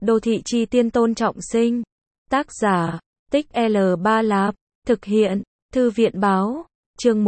Đô thị chi tiên Tôn Trọng Sinh. Tác giả, Tích L3 Lạp. Thực hiện, Thư viện báo. Chương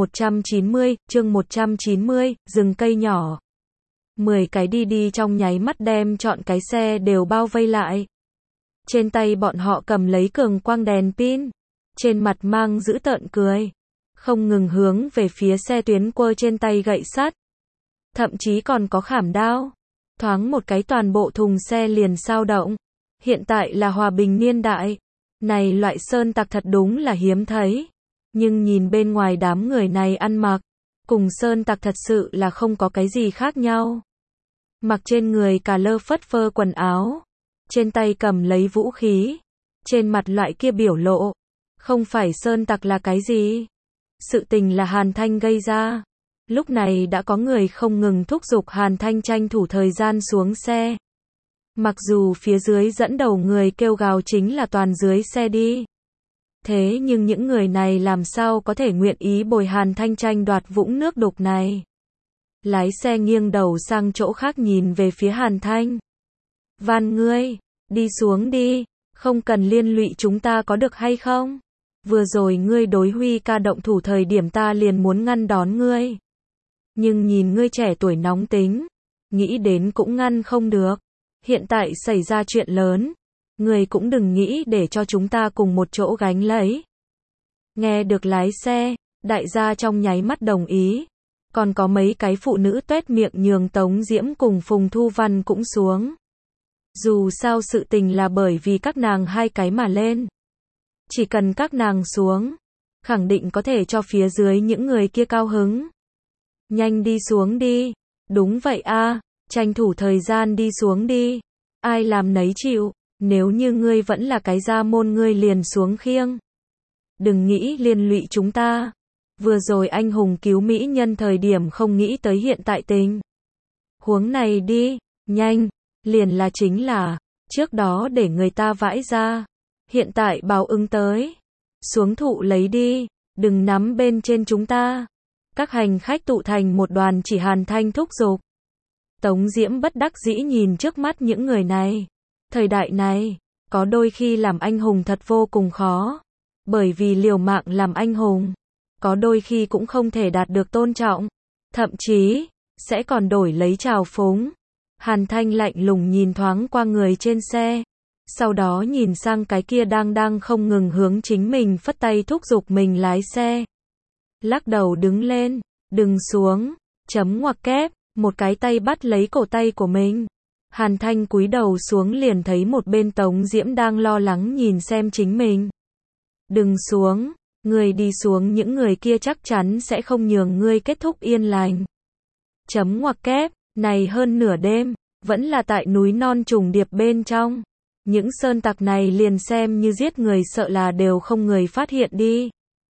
190, rừng cây nhỏ. 10 cái đi trong nháy mắt đem trọn cái xe đều bao vây lại. Trên tay bọn họ cầm lấy cường quang đèn pin. Trên mặt mang dữ tợn cười. Không ngừng hướng về phía xe tuyến quơ trên tay gậy sắt. Thậm chí còn có khảm đao. Thoáng một cái toàn bộ thùng xe liền xao động. Hiện tại là hòa bình niên đại. Này loại sơn tặc thật đúng là hiếm thấy. Nhưng nhìn bên ngoài đám người này ăn mặc, cùng sơn tặc thật sự là không có cái gì khác nhau. Mặc trên người cà lơ phất phơ quần áo, trên tay cầm lấy vũ khí, trên mặt loại kia biểu lộ, không phải sơn tặc là cái gì. Sự tình là Hàn Thanh gây ra. Lúc này đã có người không ngừng thúc giục Hàn Thanh tranh thủ thời gian xuống xe. Mặc dù phía dưới dẫn đầu người kêu gào chính là toàn dưới xe đi. Thế nhưng những người này làm sao có thể nguyện ý bồi Hàn Thanh tranh đoạt vũng nước đục này. Lái xe nghiêng đầu sang chỗ khác nhìn về phía Hàn Thanh. Van ngươi, đi xuống đi, không cần liên lụy chúng ta có được hay không? Vừa rồi ngươi đối Huy ca động thủ thời điểm ta liền muốn ngăn đón ngươi. Nhưng nhìn ngươi trẻ tuổi nóng tính, nghĩ đến cũng ngăn không được. Hiện tại xảy ra chuyện lớn, ngươi cũng đừng nghĩ để cho chúng ta cùng một chỗ gánh lấy. Nghe được lái xe, đại gia trong nháy mắt đồng ý. Còn có mấy cái phụ nữ tuét miệng nhường Tống Diễm cùng Phùng Thu Văn cũng xuống. Dù sao sự tình là bởi vì các nàng hai cái mà lên. Chỉ cần các nàng xuống, khẳng định có thể cho phía dưới những người kia cao hứng. Nhanh đi xuống đi. Đúng vậy a, tranh thủ thời gian đi xuống đi. Ai làm nấy chịu, nếu như ngươi vẫn là cái gia môn ngươi liền xuống khiêng. Đừng nghĩ liên lụy chúng ta. Vừa rồi anh hùng cứu mỹ nhân thời điểm không nghĩ tới hiện tại tình huống này đi, nhanh, liền là chính là, trước đó để người ta vãi ra, hiện tại báo ứng tới. Xuống thụ lấy đi, đừng nắm bên trên chúng ta. Các hành khách tụ thành một đoàn chỉ Hàn Thanh thúc giục. Tống Diễm bất đắc dĩ nhìn trước mắt những người này. Thời đại này, có đôi khi làm anh hùng thật vô cùng khó. Bởi vì liều mạng làm anh hùng, có đôi khi cũng không thể đạt được tôn trọng. Thậm chí, sẽ còn đổi lấy trào phúng. Hàn Thanh lạnh lùng nhìn thoáng qua người trên xe. Sau đó nhìn sang cái kia đang không ngừng hướng chính mình phất tay thúc giục mình lái xe. Lắc đầu đứng lên, đừng xuống, chấm ngoặc kép, một cái tay bắt lấy cổ tay của mình. Hàn Thanh cúi đầu xuống liền thấy một bên Tống Diễm đang lo lắng nhìn xem chính mình. Đừng xuống, người đi xuống những người kia chắc chắn sẽ không nhường ngươi kết thúc yên lành. Chấm ngoặc kép, này hơn nửa đêm, vẫn là tại núi non trùng điệp bên trong. Những sơn tặc này liền xem như giết người sợ là đều không người phát hiện đi.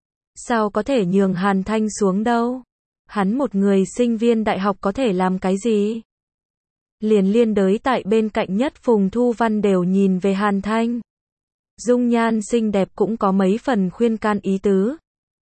Sao có thể nhường Hàn Thanh xuống đâu? Hắn một người sinh viên đại học có thể làm cái gì? Liền liên đới tại bên cạnh nhất Phùng Thu Văn đều nhìn về Hàn Thanh. Dung nhan xinh đẹp cũng có mấy phần khuyên can ý tứ.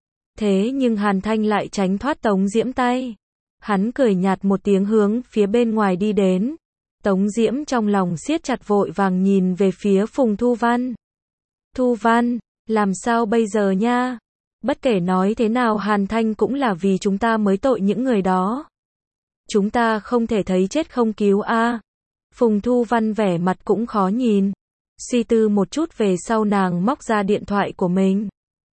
Thế nhưng Hàn Thanh lại tránh thoát Tống Diễm tay. Hắn cười nhạt một tiếng hướng phía bên ngoài đi đến. Tống Diễm trong lòng siết chặt vội vàng nhìn về phía Phùng Thu Văn. Thu Văn, làm sao bây giờ nha? Bất kể nói thế nào Hàn Thanh cũng là vì chúng ta mới tội những người đó. Chúng ta không thể thấy chết không cứu a. Phùng Thu Văn vẻ mặt cũng khó nhìn. Suy tư một chút về sau nàng móc ra điện thoại của mình.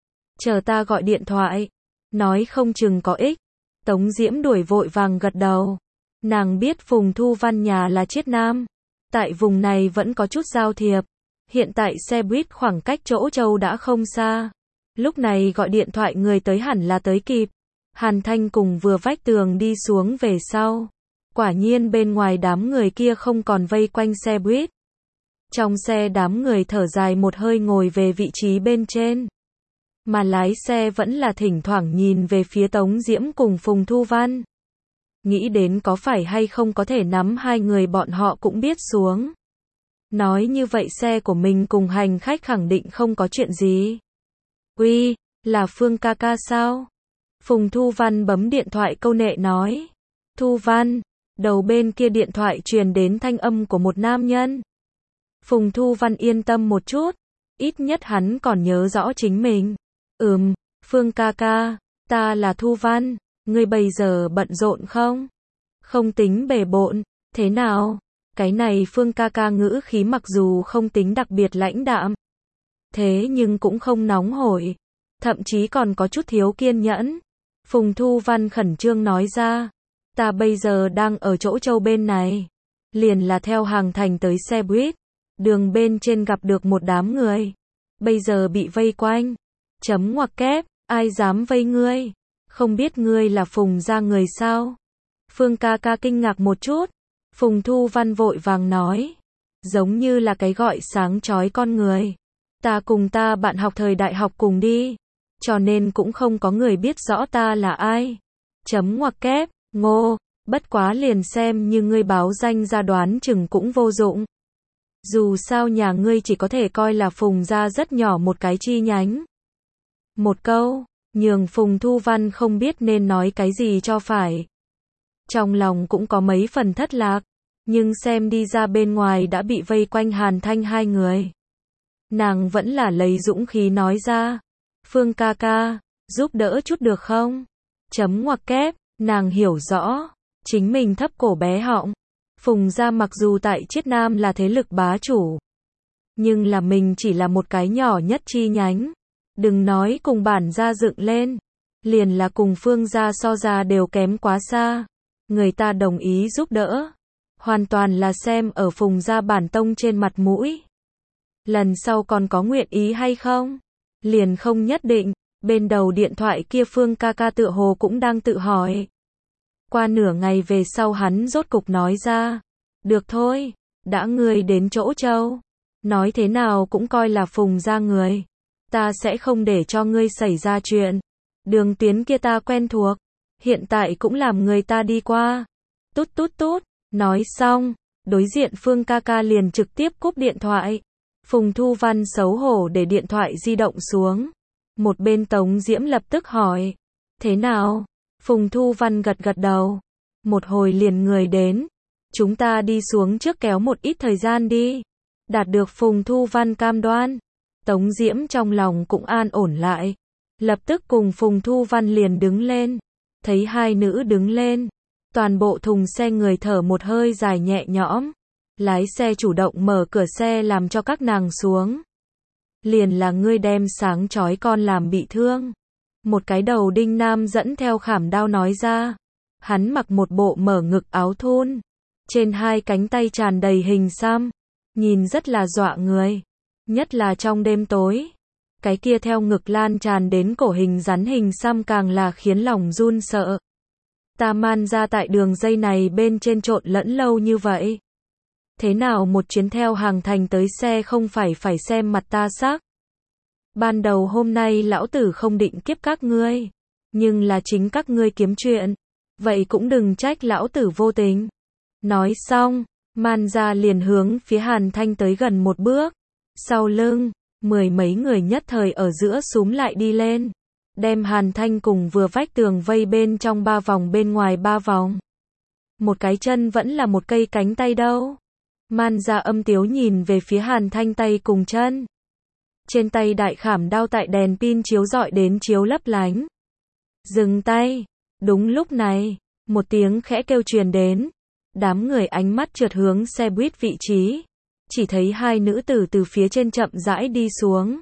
Chờ ta gọi điện thoại. Nói không chừng có ích. Tống Diễm đuổi vội vàng gật đầu. Nàng biết Phùng Thu Văn nhà là Chiết Nam. Tại vùng này vẫn có chút giao thiệp. Hiện tại xe buýt khoảng cách chỗ Châu đã không xa. Lúc này gọi điện thoại người tới hẳn là tới kịp. Hàn Thanh cùng vừa vách tường đi xuống về sau. Quả nhiên bên ngoài đám người kia không còn vây quanh xe buýt. Trong xe đám người thở dài một hơi ngồi về vị trí bên trên. Mà lái xe vẫn là thỉnh thoảng nhìn về phía Tống Diễm cùng Phùng Thu Văn. Nghĩ đến có phải hay không có thể nắm hai người bọn họ cũng biết xuống. Nói như vậy xe của mình cùng hành khách khẳng định không có chuyện gì. Uy, là Phương ca ca sao? Phùng Thu Văn bấm điện thoại câu nệ nói. Thu Văn, đầu bên kia điện thoại truyền đến thanh âm của một nam nhân. Phùng Thu Văn yên tâm một chút, ít nhất hắn còn nhớ rõ chính mình. Phương ca ca, ta là Thu Văn, ngươi bây giờ bận rộn không? Không tính bề bộn, thế nào? Cái này Phương ca ca ngữ khí mặc dù không tính đặc biệt lãnh đạm, thế nhưng cũng không nóng hổi, thậm chí còn có chút thiếu kiên nhẫn. Phùng Thu Văn khẩn trương nói ra, ta bây giờ đang ở chỗ Châu bên này, liền là theo Hàng Thành tới xe buýt, đường bên trên gặp được một đám người, bây giờ bị vây quanh. Chấm ngoặc kép, ai dám vây ngươi? Không biết ngươi là Phùng gia người sao? Phương ca ca kinh ngạc một chút. Phùng Thu Văn vội vàng nói, giống như là cái gọi sáng chói con người. Ta cùng ta bạn học thời đại học cùng đi, cho nên cũng không có người biết rõ ta là ai. Chấm ngoặc kép, ngô, bất quá liền xem như ngươi báo danh ra đoán chừng cũng vô dụng. Dù sao nhà ngươi chỉ có thể coi là Phùng gia rất nhỏ một cái chi nhánh. Một câu, nhường Phùng Thu Văn không biết nên nói cái gì cho phải. Trong lòng cũng có mấy phần thất lạc, nhưng xem đi ra bên ngoài đã bị vây quanh Hàn Thanh hai người. Nàng vẫn là lấy dũng khí nói ra, Phương ca ca, giúp đỡ chút được không? Chấm ngoặc kép, nàng hiểu rõ, chính mình thấp cổ bé họng. Phùng gia mặc dù tại Chiết Nam là thế lực bá chủ, nhưng là mình chỉ là một cái nhỏ nhất chi nhánh. Đừng nói cùng bản gia dựng lên, liền là cùng Phương gia so ra đều kém quá xa. Người ta đồng ý giúp đỡ, hoàn toàn là xem ở Phùng gia bản tông trên mặt mũi. Lần sau còn có nguyện ý hay không? Liền không nhất định. Bên đầu điện thoại kia Phương ca ca tựa hồ cũng đang tự hỏi. Qua nửa ngày về sau hắn rốt cục nói ra, được thôi, đã ngươi đến chỗ Châu, nói thế nào cũng coi là Phùng gia người, ta sẽ không để cho ngươi xảy ra chuyện. Đường tuyến kia ta quen thuộc, hiện tại cũng làm người ta đi qua. Tút tút tút, nói xong, đối diện Phương ca ca liền trực tiếp cúp điện thoại. Phùng Thu Văn xấu hổ để điện thoại di động xuống. Một bên Tống Diễm lập tức hỏi, thế nào? Phùng Thu Văn gật gật đầu. Một hồi liền người đến. Chúng ta đi xuống trước kéo một ít thời gian đi. Đạt được Phùng Thu Văn cam đoan. Tống Diễm trong lòng cũng an ổn lại. Lập tức cùng Phùng Thu Văn liền đứng lên. Thấy hai nữ đứng lên. Toàn bộ thùng xe người thở một hơi dài nhẹ nhõm. Lái xe chủ động mở cửa xe làm cho các nàng xuống. Liền là ngươi đem sáng chói con làm bị thương. Một cái đầu đinh nam dẫn theo khảm đao nói ra. Hắn mặc một bộ mở ngực áo thun. Trên hai cánh tay tràn đầy hình xăm. Nhìn rất là dọa người. Nhất là trong đêm tối. Cái kia theo ngực lan tràn đến cổ hình rắn hình xăm càng là khiến lòng run sợ. Ta Man ra tại đường dây này bên trên trộn lẫn lâu như vậy. Thế nào một chuyến theo Hàng Thành tới xe không phải xem mặt ta sắc. Ban đầu hôm nay lão tử không định kiếp các ngươi. Nhưng là chính các ngươi kiếm chuyện. Vậy cũng đừng trách lão tử vô tình. Nói xong, Man ra liền hướng phía Hàn Thanh tới gần một bước. Sau lưng, mười mấy người nhất thời ở giữa xúm lại đi lên. Đem Hàn Thanh cùng vừa vách tường vây bên trong 3 vòng bên ngoài 3 vòng. Một cái chân vẫn là một cây cánh tay đâu. Man ra âm tiếu nhìn về phía Hàn Thanh tay cùng chân. Trên tay đại khảm đao tại đèn pin chiếu rọi đến chiếu lấp lánh. Dừng tay. Đúng lúc này, một tiếng khẽ kêu truyền đến. Đám người ánh mắt trượt hướng xe buýt vị trí. Chỉ thấy hai nữ tử từ phía trên chậm rãi đi xuống.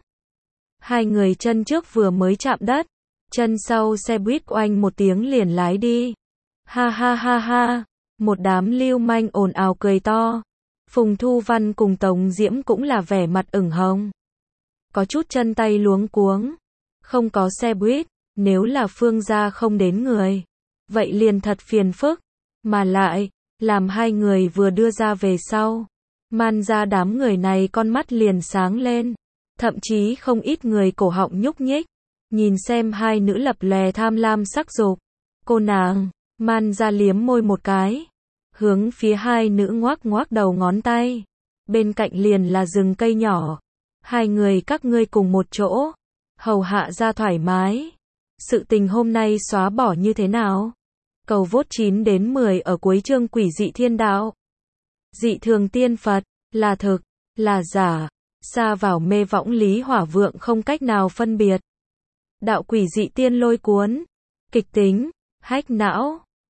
Hai người chân trước vừa mới chạm đất. Chân sau xe buýt oanh một tiếng liền lái đi. Ha ha ha ha. Một đám lưu manh ồn ào cười to. Phùng Thu Văn cùng Tống Diễm cũng là vẻ mặt ửng hồng. Có chút chân tay luống cuống. Không có xe buýt, nếu là Phương gia không đến người. Vậy liền thật phiền phức. Mà lại, làm hai người vừa đưa ra về sau. Man ra đám người này con mắt liền sáng lên. Thậm chí không ít người cổ họng nhúc nhích. Nhìn xem hai nữ lập lè tham lam sắc dục. Cô nàng, Man ra liếm môi một cái. Hướng phía hai nữ ngoác ngoác đầu ngón tay. Bên cạnh liền là rừng cây nhỏ. Hai người các ngươi cùng một chỗ. Hầu hạ ra thoải mái. Sự tình hôm nay xóa bỏ như thế nào? Cầu vote 9 đến 10 ở cuối chương Quỷ dị thiên đạo. Dị thường tiên Phật, là thực. là giả, sa vào mê võng Lý Hỏa Vượng không cách nào phân biệt. Đạo quỷ dị tiên lôi cuốn, kịch tính, hack não.